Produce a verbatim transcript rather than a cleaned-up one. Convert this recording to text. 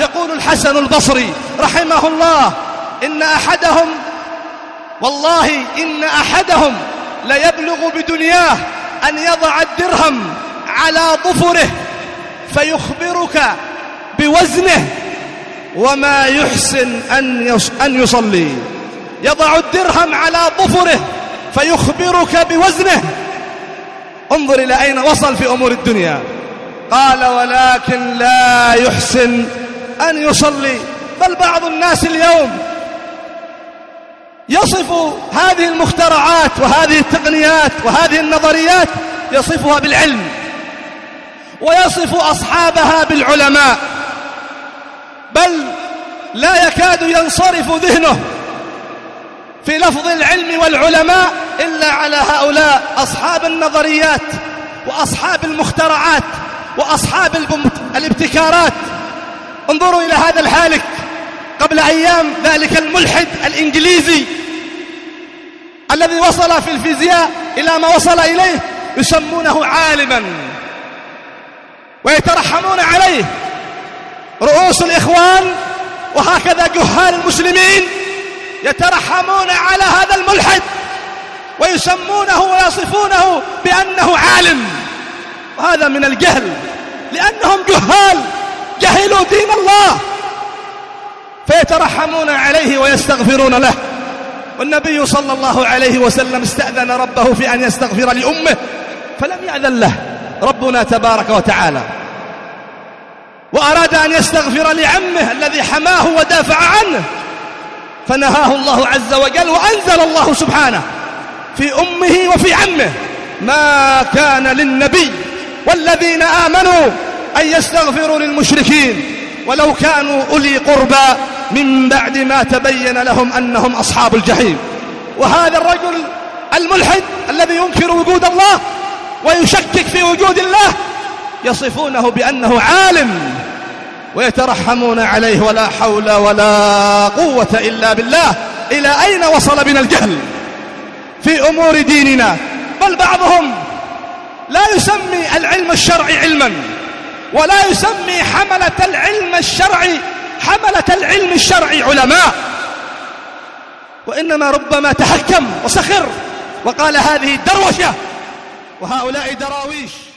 يقول الحسن البصري رحمه الله: إن أحدهم والله إن أحدهم ليبلغ بدنياه أن يضع الدرهم على ظفره فيخبرك بوزنه وما يحسن أن يصلي. يضع الدرهم على ظفره فيخبرك بوزنه. انظر إلى أين وصل في أمور الدنيا. قال: ولكن لا يحسن أن يصلي. بل بعض الناس اليوم يصف هذه المخترعات وهذه التقنيات وهذه النظريات، يصفها بالعلم، ويصف أصحابها بالعلماء، بل لا يكاد ينصرف ذهنه في لفظ العلم والعلماء إلا على هؤلاء أصحاب النظريات وأصحاب المخترعات وأصحاب الابتكارات. انظروا إلى هذا الهالك قبل أيام، ذلك الملحد الإنجليزي الذي وصل في الفيزياء إلى ما وصل إليه، يسمونه عالما ويترحمون عليه. رؤوس الإخوان وهكذا جهال المسلمين يترحمون على هذا الملحد ويسمونه ويصفونه بأنه عالم، وهذا من الجهل، لأنهم جهال جهلوا دين الله فيترحمون عليه ويستغفرون له. والنبي صلى الله عليه وسلم استأذن ربه في أن يستغفر لأمه فلم يأذن له ربنا تبارك وتعالى، وأراد أن يستغفر لعمه الذي حماه ودافع عنه فنهاه الله عز وجل، وأنزل الله سبحانه في أمه وفي عمه: ما كان للنبي والذين آمنوا أن يستغفروا للمشركين ولو كانوا أولي قربى من بعد ما تبين لهم أنهم أصحاب الجحيم. وهذا الرجل الملحد الذي ينكر وجود الله ويشكك في وجود الله يصفونه بأنه عالم ويترحمون عليه، ولا حول ولا قوة إلا بالله. إلى أين وصل بنا الجهل في أمور ديننا؟ بل بعضهم لا يسمي العلم الشرعي علما، ولا يسمي حملة العلم الشرعي حملة العلم الشرعي علماء، وإنما ربما تحكم وسخر وقال هذه دروشة وهؤلاء دراويش.